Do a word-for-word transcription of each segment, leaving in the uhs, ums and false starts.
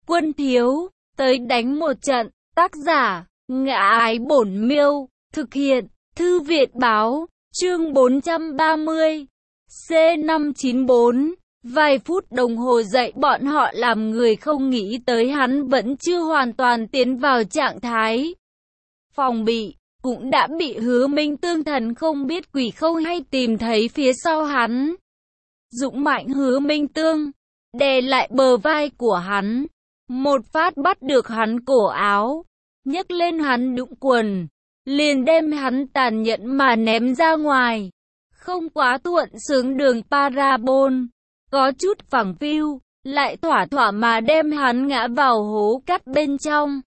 Quân thiếu, tới đánh một trận. Tác giả, Ngã Ái Bổn Miêu. Thực hiện, Thư Viện Báo. Chương bốn trăm ba mươi. C năm chín bốn. Vài phút đồng hồ dậy bọn họ làm người không nghĩ tới hắn vẫn chưa hoàn toàn tiến vào trạng thái phòng bị, cũng đã bị Hứa Minh Tương thần không biết quỷ không hay tìm thấy phía sau hắn. Dũng mạnh Hứa Minh Tương đè lại bờ vai của hắn, một phát bắt được hắn cổ áo, nhấc lên hắn đũng quần, liền đem hắn tàn nhẫn mà ném ra ngoài. Không quá thuận sướng đường parabol, có chút phẳng phiu, lại thỏa thỏa mà đem hắn ngã vào hố cắt bên trong.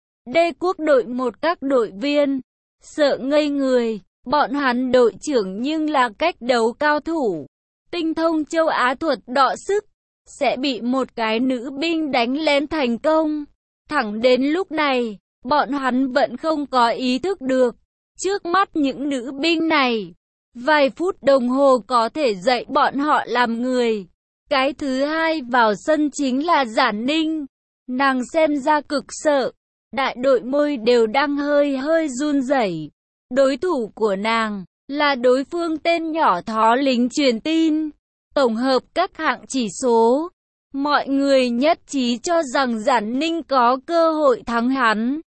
Đê quốc đội một các đội viên sợ ngây người, bọn hắn đội trưởng nhưng là cách đấu cao thủ, tinh thông châu Á thuật đọ sức, sẽ bị một cái nữ binh đánh lén thành công. Thẳng đến lúc này, bọn hắn vẫn không có ý thức được, trước mắt những nữ binh này, vài phút đồng hồ có thể dạy bọn họ làm người. Cái thứ hai vào sân chính là Giản Ninh, nàng xem ra cực sợ, đại đội môi đều đang hơi hơi run rẩy. Đối thủ của nàng là đối phương tên nhỏ thó lính truyền tin. Tổng hợp các hạng chỉ số, mọi người nhất trí cho rằng Giản Ninh có cơ hội thắng hắn.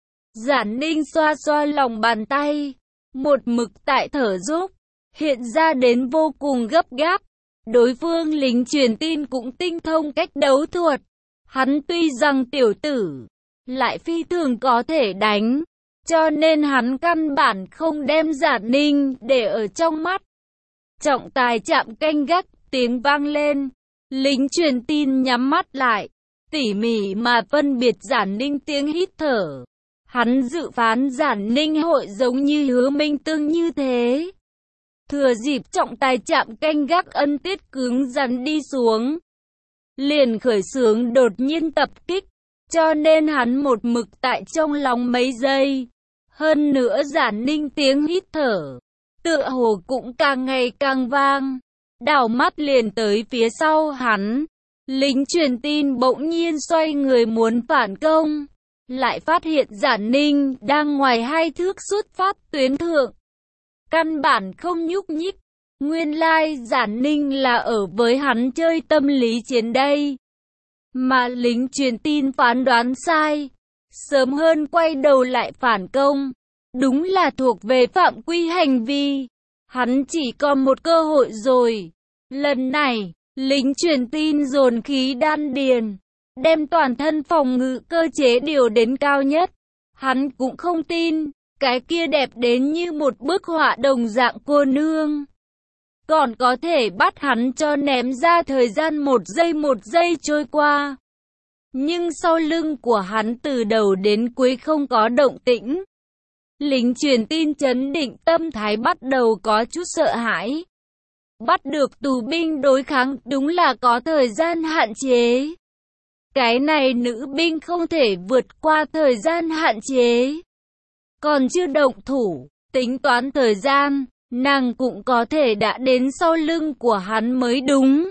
Giản Ninh xoa xoa lòng bàn tay, một mực tại thở dốc, hiện ra đến vô cùng gấp gáp. Đối phương lính truyền tin cũng tinh thông cách đấu thuật. Hắn tuy rằng tiểu tử, lại phi thường có thể đánh, cho nên hắn căn bản không đem Giản Ninh để ở trong mắt. Trọng tài chạm canh gác, tiếng vang lên. Lính truyền tin nhắm mắt lại, tỉ mỉ mà phân biệt Giản Ninh tiếng hít thở. Hắn dự phán Giản Ninh hội giống như Hứa Minh Tương như thế. Thừa dịp trọng tài chạm canh gác ân tiết cứng rắn đi xuống, liền khởi xướng đột nhiên tập kích, cho nên hắn một mực tại trong lòng mấy giây. Hơn nữa Giản Ninh tiếng hít thở, tựa hồ cũng càng ngày càng vang, đảo mắt liền tới phía sau hắn. Lính truyền tin bỗng nhiên xoay người muốn phản công, lại phát hiện Giản Ninh đang ngoài hai thước xuất phát tuyến thượng, căn bản không nhúc nhích. Nguyên lai Giản Ninh là ở với hắn chơi tâm lý chiến đây. Mà lính truyền tin phán đoán sai, sớm hơn quay đầu lại phản công, đúng là thuộc về phạm quy hành vi. Hắn chỉ còn một cơ hội rồi. Lần này, lính truyền tin dồn khí đan điền, đem toàn thân phòng ngự cơ chế điều đến cao nhất. Hắn cũng không tin, cái kia đẹp đến như một bức họa đồng dạng cô nương còn có thể bắt hắn cho ném ra. Thời gian một giây một giây trôi qua, nhưng sau lưng của hắn từ đầu đến cuối không có động tĩnh. Lính truyền tin chấn định tâm thái bắt đầu có chút sợ hãi. Bắt được tù binh đối kháng đúng là có thời gian hạn chế. Cái này nữ binh không thể vượt qua thời gian hạn chế. Còn chưa động thủ, tính toán thời gian, nàng cũng có thể đã đến sau lưng của hắn mới đúng.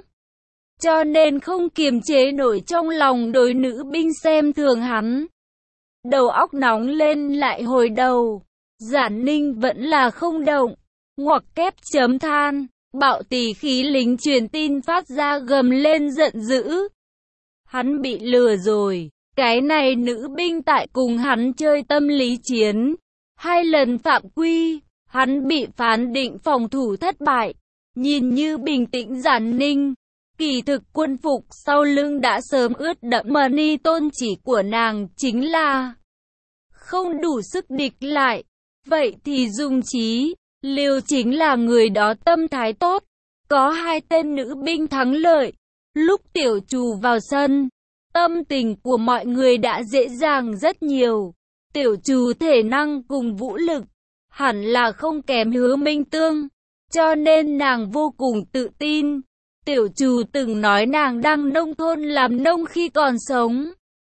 Cho nên không kiềm chế nổi trong lòng đối nữ binh xem thường hắn. Đầu óc nóng lên lại hồi đầu. Giản Ninh vẫn là không động. Ngoặc kép chấm than. Bạo tỳ khí lính truyền tin phát ra gầm lên giận dữ. Hắn bị lừa rồi. Cái này nữ binh tại cùng hắn chơi tâm lý chiến. Hai lần phạm quy, hắn bị phán định phòng thủ thất bại. Nhìn như bình tĩnh Giản Ninh, kỳ thực quân phục sau lưng đã sớm ướt đẫm. Mà ni tôn chỉ của nàng chính là không đủ sức địch lại. Vậy thì dùng trí, liều chính là người đó tâm thái tốt. Có hai tên nữ binh thắng lợi. Lúc tiểu trù vào sân, tâm tình của mọi người đã dễ dàng rất nhiều. Tiểu trù thể năng cùng vũ lực hẳn là không kém Hứa Minh Tương, cho nên nàng vô cùng tự tin. Tiểu trù từng nói nàng đang nông thôn làm nông khi còn sống,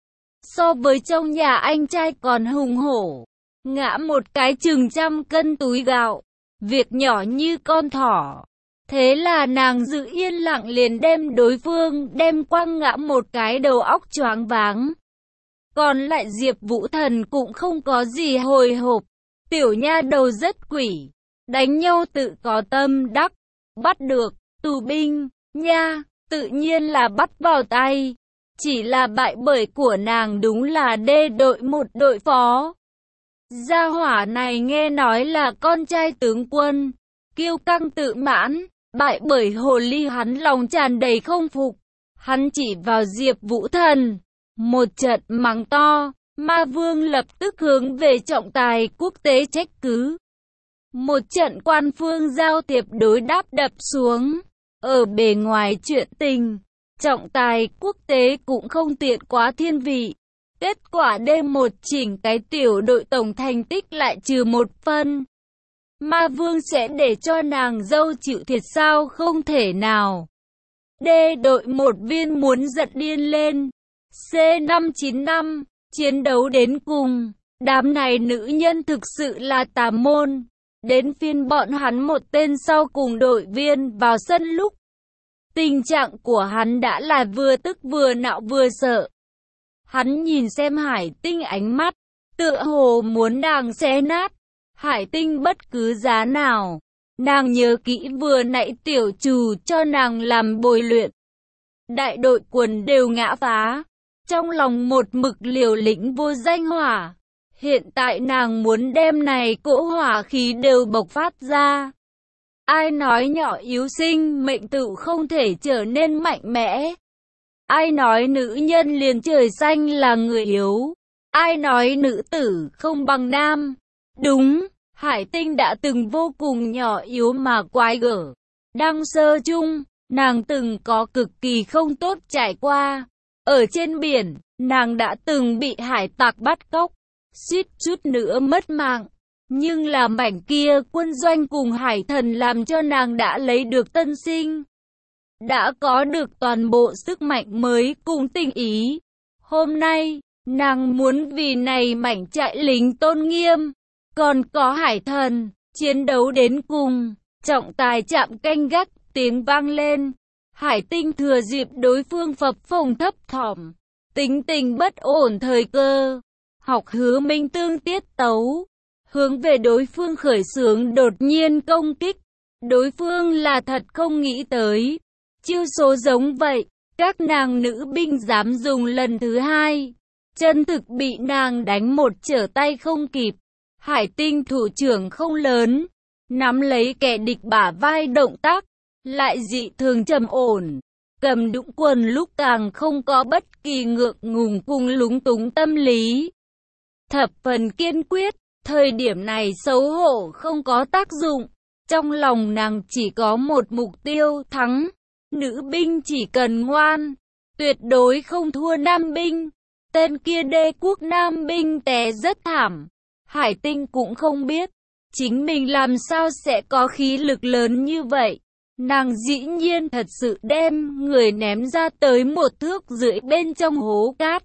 so với trong nhà anh trai còn hùng hổ, ngã một cái chừng trăm cân túi gạo, việc nhỏ như con thỏ. Thế là nàng giữ yên lặng liền đem đối phương đem quăng ngã một cái đầu óc choáng váng. Còn lại Diệp Vũ Thần cũng không có gì hồi hộp. Tiểu nha đầu rất quỷ. Đánh nhau tự có tâm đắc. Bắt được, tù binh, nha, tự nhiên là bắt vào tay. Chỉ là bại bởi của nàng đúng là đê đội một đội phó. Gia hỏa này nghe nói là con trai tướng quân. Kiêu căng tự mãn. Bại bởi hồ ly hắn lòng tràn đầy không phục. Hắn chỉ vào Diệp Vũ Thần. Một trận mắng to. Ma Vương lập tức hướng về trọng tài quốc tế trách cứ. Một trận quan phương giao thiệp đối đáp đập xuống. Ở bề ngoài chuyện tình, trọng tài quốc tế cũng không tiện quá thiên vị. Kết quả đêm một chỉnh cái tiểu đội tổng thành tích lại trừ một phân. Ma Vương sẽ để cho nàng dâu chịu thiệt sao? Không thể nào. D đội một viên muốn giận điên lên. C năm chín năm, chiến đấu đến cùng. Đám này nữ nhân thực sự là tà môn. Đến phiên bọn hắn một tên sau cùng đội viên vào sân lúc. Tình trạng của hắn đã là vừa tức vừa nạo vừa sợ. Hắn nhìn xem Hải Tinh ánh mắt, tựa hồ muốn nàng xé nát. Hải Tinh bất cứ giá nào. Nàng nhớ kỹ vừa nãy tiểu trù cho nàng làm bồi luyện. Đại đội quần đều ngã phá. Trong lòng một mực liều lĩnh vô danh hỏa. Hiện tại nàng muốn đem này cỗ hỏa khí đều bộc phát ra. Ai nói nhỏ yếu sinh mệnh tự không thể trở nên mạnh mẽ. Ai nói nữ nhân liền trời xanh là người yếu. Ai nói nữ tử không bằng nam. Đúng, Hải Tinh đã từng vô cùng nhỏ yếu mà quái gở. Đang sơ chung, nàng từng có cực kỳ không tốt trải qua. Ở trên biển, nàng đã từng bị hải tặc bắt cóc, suýt chút nữa mất mạng. Nhưng là mảnh kia quân doanh cùng hải thần làm cho nàng đã lấy được tân sinh. Đã có được toàn bộ sức mạnh mới cùng tình ý. Hôm nay, nàng muốn vì này mảnh trại lính tôn nghiêm. Còn có hải thần, chiến đấu đến cùng. Trọng tài chạm canh gác, tiếng vang lên. Hải Tinh thừa dịp đối phương phập phồng thấp thỏm, tính tình bất ổn thời cơ. Học Hứa Minh Tương tiết tấu. Hướng về đối phương khởi xướng đột nhiên công kích. Đối phương là thật không nghĩ tới. Chiêu số giống vậy, các nàng nữ binh dám dùng lần thứ hai. Chân thực bị nàng đánh một trở tay không kịp. Hải Tinh thủ trưởng không lớn. Nắm lấy kẻ địch bả vai động tác. Lại dị thường trầm ổn. Cầm đũng quần lúc càng không có bất kỳ ngượng ngùng cùng lúng túng tâm lý. Thập phần kiên quyết. Thời điểm này xấu hổ không có tác dụng. Trong lòng nàng chỉ có một mục tiêu thắng. Nữ binh chỉ cần ngoan. Tuyệt đối không thua nam binh. Tên kia đê quốc nam binh té rất thảm. Hải Tinh cũng không biết. Chính mình làm sao sẽ có khí lực lớn như vậy. Nàng dĩ nhiên thật sự đem người ném ra tới một thước rưỡi bên trong hố cát.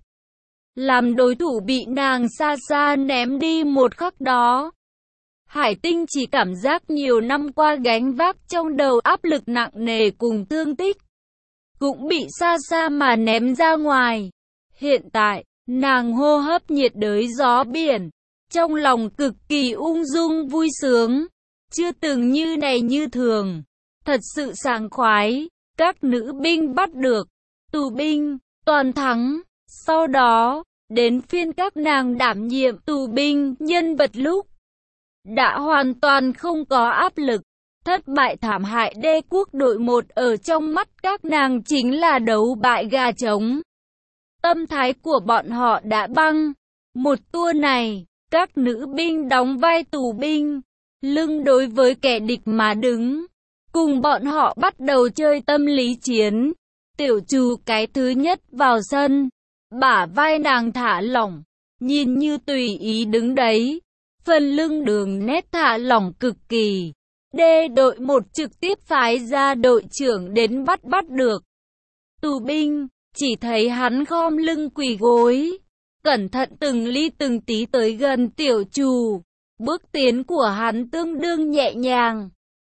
Làm đối thủ bị nàng xa xa ném đi một khắc đó. Hải Tinh chỉ cảm giác nhiều năm qua gánh vác trong đầu áp lực nặng nề cùng thương tích. Cũng bị xa xa mà ném ra ngoài. Hiện tại, nàng hô hấp nhiệt đới gió biển. Trong lòng cực kỳ ung dung vui sướng. Chưa từng như này như thường. Thật sự sảng khoái. Các nữ binh bắt được. Tù binh, toàn thắng. Sau đó, đến phiên các nàng đảm nhiệm tù binh nhân vật lúc. Đã hoàn toàn không có áp lực. Thất bại thảm hại đê quốc đội một ở trong mắt các nàng chính là đấu bại gà trống. Tâm thái của bọn họ đã băng. Một tour này, các nữ binh đóng vai tù binh. Lưng đối với kẻ địch mà đứng. Cùng bọn họ bắt đầu chơi tâm lý chiến. Tiểu Trù cái thứ nhất vào sân. Bả vai nàng thả lỏng. Nhìn như tùy ý đứng đấy. Phần lưng đường nét thả lỏng cực kỳ. D đội một trực tiếp phái ra đội trưởng đến bắt bắt được. Tù binh, chỉ thấy hắn khom lưng quỳ gối. Cẩn thận từng ly từng tí tới gần Tiểu Trù. Bước tiến của hắn tương đương nhẹ nhàng.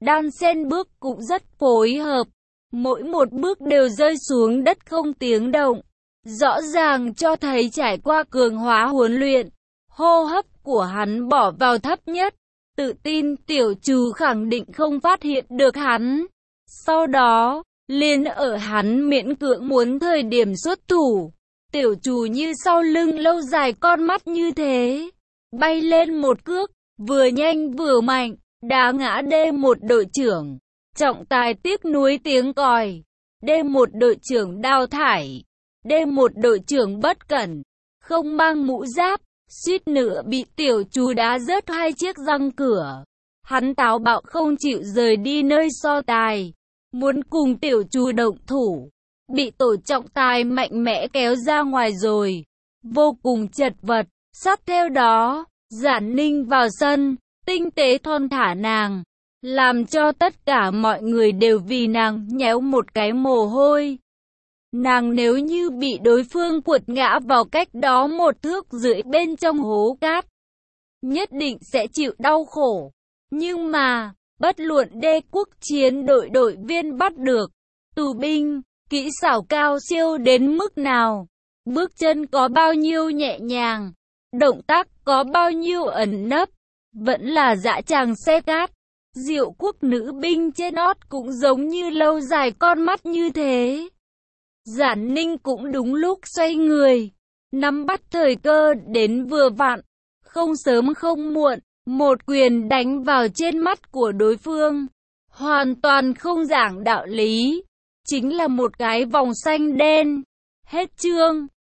đan xen bước cũng rất phối hợp. Mỗi một bước đều rơi xuống đất không tiếng động. Rõ ràng cho thấy trải qua cường hóa huấn luyện, hô hấp của hắn bỏ vào thấp nhất. Tự tin tiểu trù khẳng định không phát hiện được hắn. Sau đó, liền ở hắn miễn cưỡng muốn thời điểm xuất thủ. Tiểu trù như sau lưng lâu dài con mắt như thế. Bay lên một cước, vừa nhanh vừa mạnh, đá ngã đê một đội trưởng. Trọng tài tiếc nuối tiếng còi. đê một đội trưởng đào thải. đê một đội trưởng bất cẩn, không mang mũ giáp, suýt nữa bị tiểu trù đá rớt hai chiếc răng cửa. Hắn táo bạo không chịu rời đi nơi so tài, muốn cùng tiểu trù động thủ, bị tổ trọng tài mạnh mẽ kéo ra ngoài rồi, vô cùng chật vật. Sát theo đó, Giản Ninh vào sân, tinh tế thon thả nàng, làm cho tất cả mọi người đều vì nàng nhéo một cái mồ hôi. Nàng nếu như bị đối phương quật ngã vào cách đó một thước rưỡi bên trong hố cát, nhất định sẽ chịu đau khổ. Nhưng mà, bất luận đê quốc chiến đội đội viên bắt được, tù binh, kỹ xảo cao siêu đến mức nào, bước chân có bao nhiêu nhẹ nhàng, động tác có bao nhiêu ẩn nấp, vẫn là dã tràng xe cát. Diệu quốc nữ binh trên ót cũng giống như lâu dài con mắt như thế. Giản Ninh cũng đúng lúc xoay người, nắm bắt thời cơ đến vừa vặn, không sớm không muộn, một quyền đánh vào trên mắt của đối phương, hoàn toàn không giảng đạo lý, chính là một cái vòng xanh đen. Hết chương.